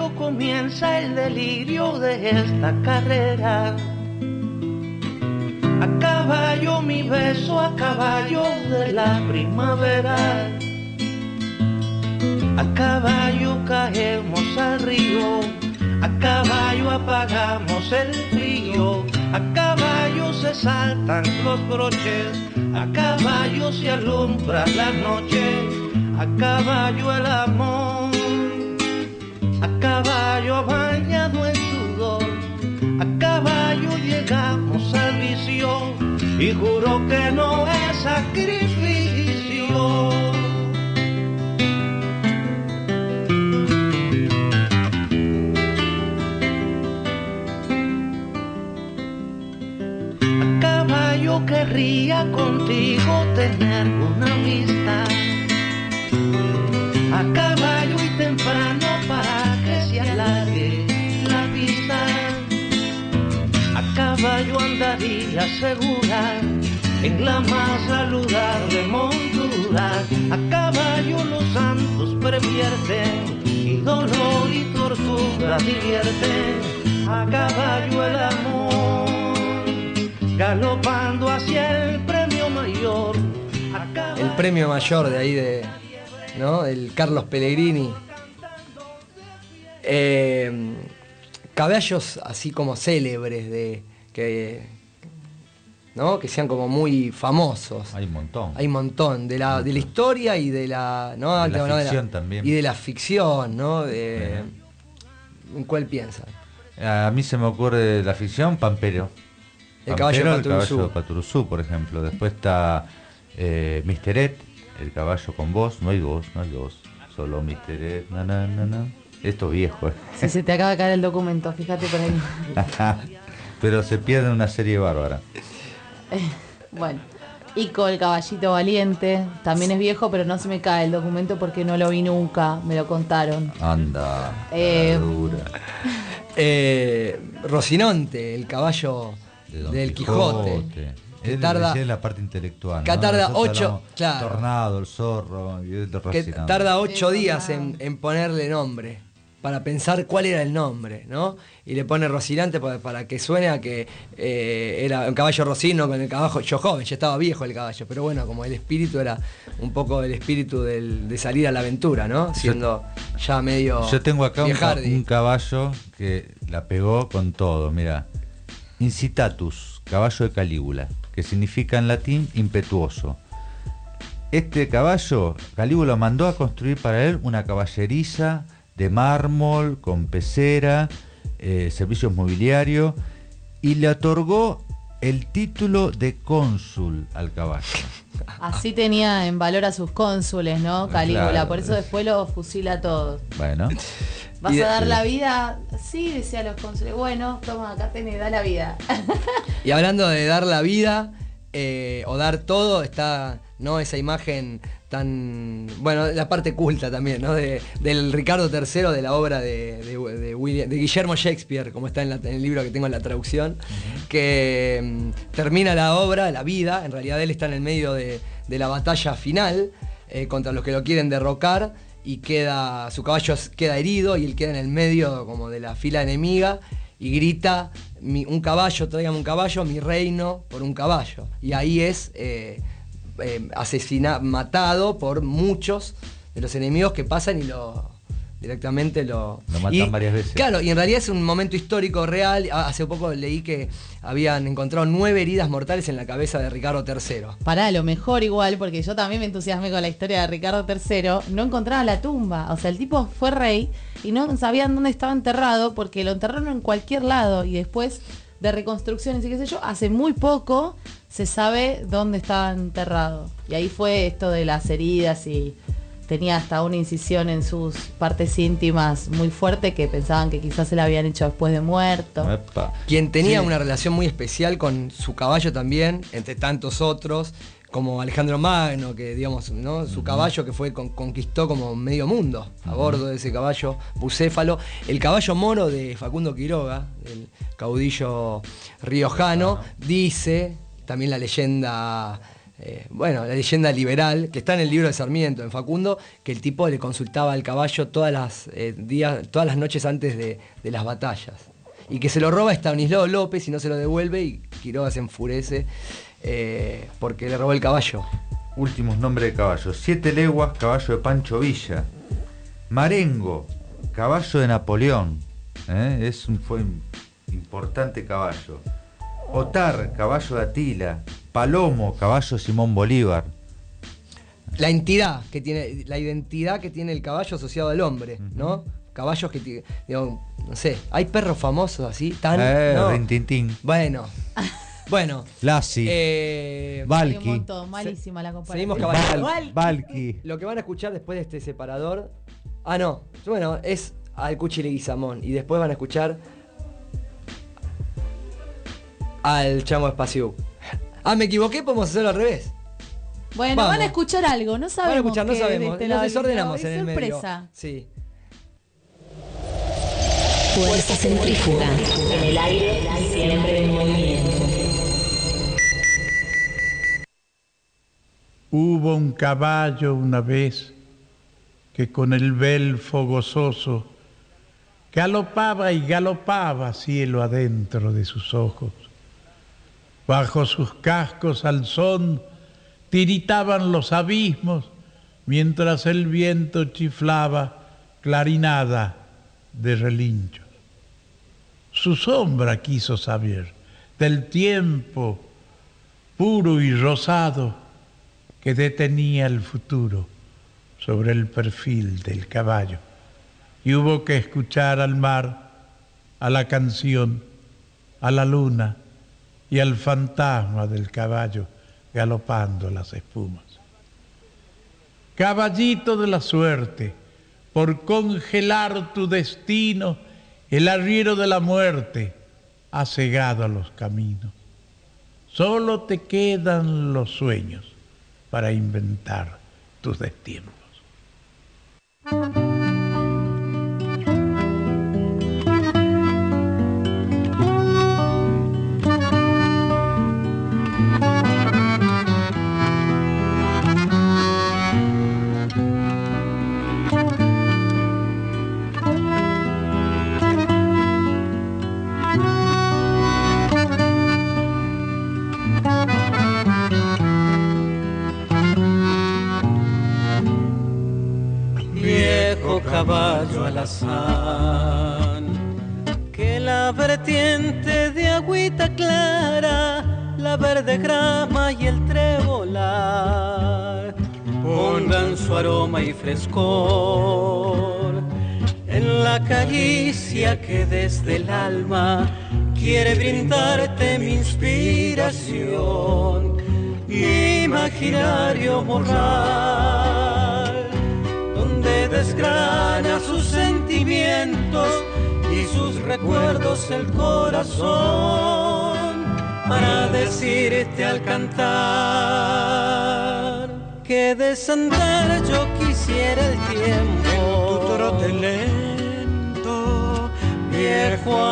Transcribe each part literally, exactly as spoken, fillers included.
caballo comienza el delirio de esta carrera. A caballo mi beso, a caballo de la primavera. A caballo caemos al río, a caballo apagamos el frío, a caballo se saltan los broches, a caballo se alumbra la noche, a caballo el amor, a caballo bañado en sudor, a caballo llegamos al vicio y juro que no es sacrificio. Yo querría contigo tener una amistad, a caballo y temprano para que se alargue la pista. A caballo andaría segura en la más saludable montura. A caballo los santos previerten y dolor y tortura divierten. A caballo el amor galopando hacia el premio mayor. El premio mayor de ahí de, ¿no? El Carlos Pellegrini. Eh, caballos así como célebres de que, ¿no? Que sean como muy famosos. Hay un montón. Hay un montón de la, de la historia y de la, ¿no? De la no, ficción de la, también. Y de la ficción, ¿no? De, ¿en cuál piensan? A mí se me ocurre la ficción, Pampero. El caballo Pampero, Paturuzú. El caballo de Paturuzú, por ejemplo. Después está eh, mister Ed, el caballo con voz. No hay voz, no hay voz. Solo mister Ed, na, na, na, na. Esto viejo. ¿eh? Si se te acaba de caer el documento, fíjate por ahí. Pero se pierde una serie bárbara. Eh, bueno. Ico, el caballito valiente. También es viejo, pero no se me cae el documento porque no lo vi nunca. Me lo contaron. Anda. Eh, dura. Eh, Rocinante, el caballo De Don del Quijote. Quijote. Que Él tarda, decía la parte intelectual. que ¿no? tarda Nosotros ocho, hablamos claro. Tornado, el zorro y el de que Rocinante. tarda ocho Sí, días claro. en, en ponerle nombre, para pensar cuál era el nombre, ¿no? Y le pone Rocinante para, para que suene a que eh, era un caballo rocino con el caballo, yo joven, ya estaba viejo el caballo, pero bueno, como el espíritu era un poco el espíritu del, de salir a la aventura, ¿no? Siendo yo, ya medio Yo tengo acá un, ca- viejardi. un caballo que la pegó con todo, mira. Incitatus, caballo de Calígula, que significa en latín impetuoso. Este caballo, Calígula mandó a construir para él una caballeriza de mármol, con pecera, eh, servicios mobiliarios, y le otorgó el título de cónsul al caballo. Así tenía en valor a sus cónsules, ¿no? Calígula, Claro. por eso después lo fusila a todos. Bueno, ¿Vas Y a dar de- la vida? Sí, decía los cónsules. Bueno, toma, acá tenés, da la vida. Y hablando de dar la vida eh, o dar todo, está, ¿no? Esa imagen tan, bueno, la parte culta también, ¿no? De, del Ricardo tercero, de la obra de, de, de William- de Guillermo Shakespeare, como está en, la- en el libro que tengo en la traducción, uh-huh. que mm, termina la obra, la vida, en realidad él está en el medio de, de la batalla final eh, contra los que lo quieren derrocar, y queda, su caballo queda herido y él queda en el medio como de la fila enemiga y grita, mi, un caballo, tráigame un caballo, mi reino por un caballo. Y ahí es eh, eh, asesina, matado por muchos de los enemigos que pasan y lo directamente lo... Lo matan y, varias veces. Claro, y en realidad es un momento histórico real. Hace poco leí que habían encontrado nueve heridas mortales en la cabeza de Ricardo tercero. Pará, lo mejor igual, porque yo también me entusiasmé con la historia de Ricardo tercero, no encontraba la tumba. O sea, el tipo fue rey y no sabían dónde estaba enterrado porque lo enterraron en cualquier lado y después de reconstrucciones y qué sé yo, hace muy poco se sabe dónde estaba enterrado. Y ahí fue esto de las heridas y... tenía hasta una incisión en sus partes íntimas muy fuerte que pensaban que quizás se la habían hecho después de muerto. Epa. Quien tenía Sí. una relación muy especial con su caballo también, entre tantos otros, como Alejandro Magno, que digamos, ¿no? Su uh-huh. caballo que fue con, conquistó como medio mundo a uh-huh. bordo de ese caballo bucéfalo. El caballo moro de Facundo Quiroga, el caudillo riojano, uh-huh. dice, también la leyenda eh, bueno, la leyenda liberal, que está en el libro de Sarmiento, en Facundo, que el tipo le consultaba al caballo todas las, eh, días, todas las noches antes de, de las batallas. Y que se lo roba Estanislao López y no se lo devuelve, y Quiroga se enfurece eh, porque le robó el caballo. Últimos nombres de caballos. Siete leguas, caballo de Pancho Villa. Marengo, caballo de Napoleón. ¿eh? Es un, fue un importante caballo. Otar, caballo de Atila. Palomo, caballo de Simón Bolívar. La entidad que tiene, la identidad que tiene el caballo asociado al hombre, ¿no? Caballos que, digo, no sé, hay perros famosos así, tan... Eh, ¿no? Rintintín. Bueno, bueno. Lassi. Eh, Valky. Hay un montón, malísima la comparación. Seguimos caballero. Val- Valky. Lo que van a escuchar después de este separador... Ah, no. Bueno, es al Cuchi Leguizamón. Y después van a escuchar al Chamo Espaciú. Ah, me equivoqué, podemos hacerlo al revés. Bueno, Vamos. van a escuchar algo, no sabemos. Van a escuchar, no qué sabemos. de este Nos lado del desordenamos micrófono, en el es medio. sorpresa. Sí. Fuerza centrífuga. En el aire, siempre en movimiento. Hubo un caballo una vez que con el belfo gozoso galopaba y galopaba cielo adentro de sus ojos. Bajo sus cascos al son tiritaban los abismos, mientras el viento chiflaba clarinada de relinchos. Su sombra quiso saber del tiempo puro y rosado que detenía el futuro sobre el perfil del caballo. Y hubo que escuchar al mar, a la canción, a la luna y al fantasma del caballo galopando las espumas. Caballito de la suerte, por congelar tu destino, el arriero de la muerte ha cegado los caminos. Solo te quedan los sueños para inventar tus destiempos. Caballo alazán, que la vertiente de agüita clara, la verde grama y el trebolar pongan su aroma y frescor en la caricia que desde el alma quiere brindarte mi inspiración, imaginario morral, donde desgrana sus sentimientos y sus recuerdos el corazón, para decirte al cantar que desandar yo quisiera el tiempo en tu trote lento, viejo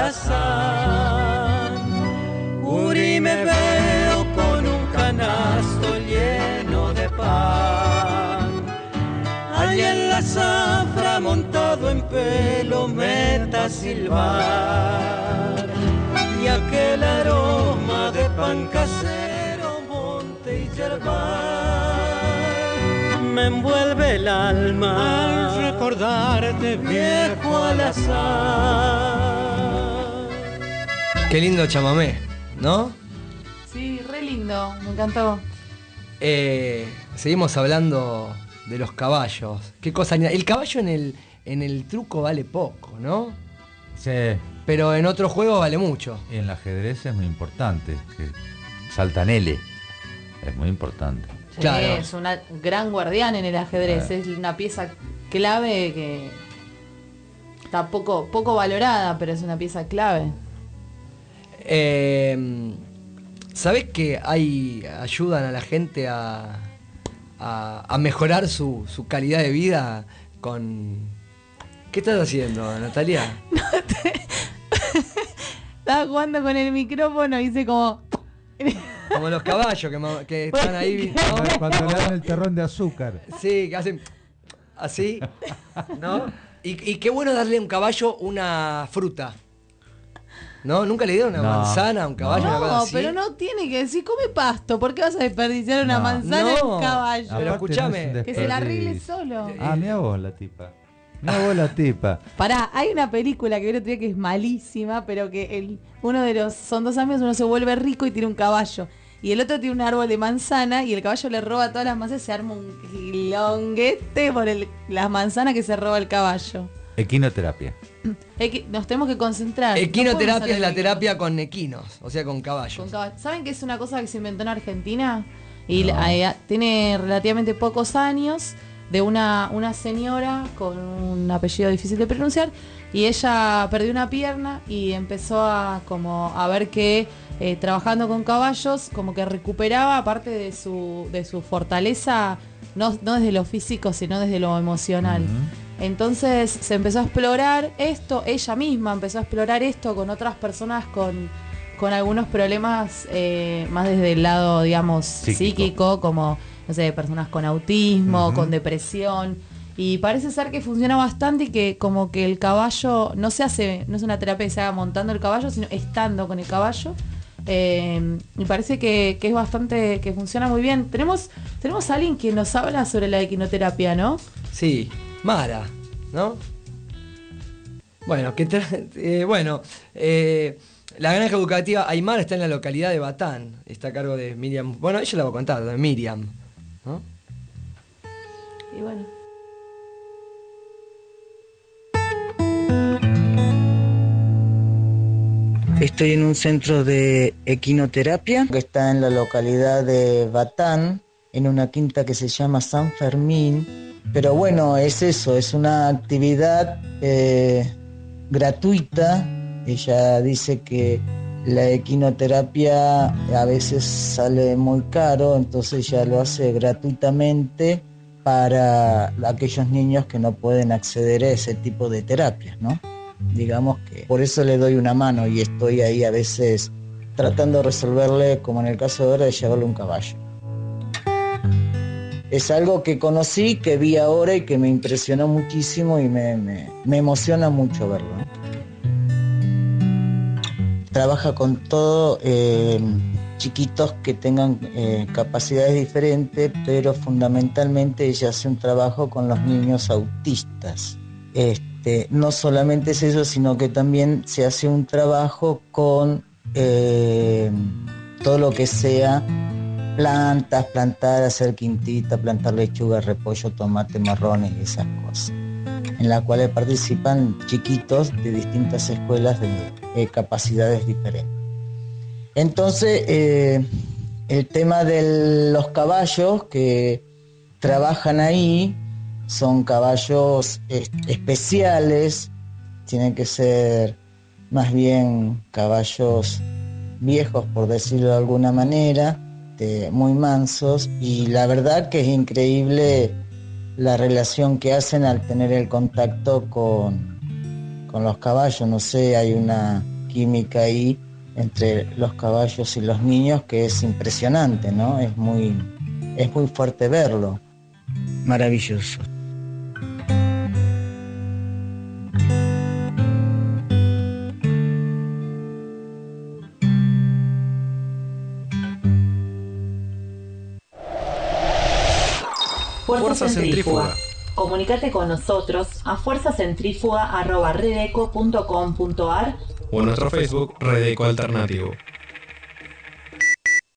alazán. Uri, me veo con un canasto lleno de pan, allá en la zafra montado en pelo meta a silbar, y aquel aroma de pan casero, monte y yerbal me envuelve el alma al recordarte, viejo alazán. Qué lindo chamamé, ¿no? Sí, re lindo, me encantó. Eh, seguimos hablando de los caballos. ¿Qué cosa? El caballo en el, en el truco vale poco, ¿no? Sí. Pero en otros juegos vale mucho. Y en el ajedrez es muy importante, que saltan L. Es muy importante. Sí, Claro. es un gran guardián en el ajedrez, Ah. es una pieza clave que está poco, poco valorada, pero es una pieza clave. Eh, ¿Sabés que hay ayudan a la gente a, a, a mejorar su, su calidad de vida con... ¿Qué estás haciendo, Natalia? Estaba jugando con el micrófono y hice como... Como los caballos que, ma- que están ahí, ¿no? Cuando- Cuando le dan el terrón de azúcar. Sí, que hacen así, ¿no? Y, y qué bueno darle a un caballo una fruta. ¿No? ¿Nunca le dieron una No, manzana a un caballo? una cosa No, así? pero no tiene que decir, come pasto. ¿Por qué vas a desperdiciar una No. manzana en No. un caballo? Pero Aparte, escúchame, no es un Que se la arregle desperdicio. solo. Ah, mira vos la tipa. Mira vos la tipa. Pará, hay una película que vi el otro día que es malísima, pero que el, uno de los, son dos amigos, uno se vuelve rico y tiene un caballo. Y el otro tiene un árbol de manzana y el caballo le roba todas las manzanas y se arma un quilonguete por el, las manzanas que se roba el caballo. Equinoterapia. Equi- nos tenemos que concentrar. No Equinoterapia podemos es la hacer terapia con equinos, o sea, con caballos. con caballo. ¿Saben que es una cosa que se inventó en Argentina? Y No. la- eh, tiene relativamente pocos años, de una, una señora con un apellido difícil de pronunciar, y ella perdió una pierna y empezó a como a ver que eh, trabajando con caballos como que recuperaba parte de su, de su fortaleza, no, no desde lo físico, sino desde lo emocional. Ujú. Entonces se empezó a explorar esto, ella misma empezó a explorar esto con otras personas con, con algunos problemas eh, más desde el lado, digamos, Psíquico. psíquico, como, no sé, personas con autismo, Ujú. con depresión. Y parece ser que funciona bastante y que como que el caballo no se hace, no es una terapia que se haga montando el caballo, sino estando con el caballo. Eh, y parece que, que es bastante, que funciona muy bien. Tenemos, tenemos a alguien que nos habla sobre la equinoterapia, ¿no? Sí, Mara, ¿no? Bueno, que tra- eh, bueno, eh, la granja educativa Aymara está en la localidad de Batán, está a cargo de Miriam. Bueno, ella la va a contar, de Miriam, ¿no? Y bueno. Estoy en un centro de equinoterapia que está en la localidad de Batán, en una quinta que se llama San Fermín. Pero bueno, es eso, es una actividad eh, gratuita. Ella dice que la equinoterapia a veces sale muy caro, entonces ella lo hace gratuitamente para aquellos niños que no pueden acceder a ese tipo de terapias, ¿no? Digamos que por eso le doy una mano y estoy ahí a veces tratando de resolverle, como en el caso de ahora, de llevarle un caballo. Es algo que conocí, que vi ahora y que me impresionó muchísimo y me, me, me emociona mucho verlo, ¿no? Trabaja con todo, eh, chiquitos que tengan eh, capacidades diferentes, pero fundamentalmente ella hace un trabajo con los niños autistas. Este, no solamente es eso, sino que también se hace un trabajo con eh, todo lo que sea plantas, plantar, hacer quintita, plantar lechuga, repollo, tomate, marrones y esas cosas, en la cual participan chiquitos de distintas escuelas de eh, capacidades diferentes. Entonces, eh, el tema de los caballos que trabajan ahí son caballos eh, especiales, tienen que ser más bien caballos viejos, por decirlo de alguna manera, de, muy mansos, y la verdad que es increíble la relación que hacen al tener el contacto con, con los caballos. No sé, hay una química ahí entre los caballos y los niños que es impresionante, ¿no? Es muy, es muy fuerte verlo. Maravilloso. Fuerza Centrífuga. Comunicate con nosotros a fuerzacentrífuga arroba redeco punto com punto ar o en nuestro Facebook Redeco Alternativo.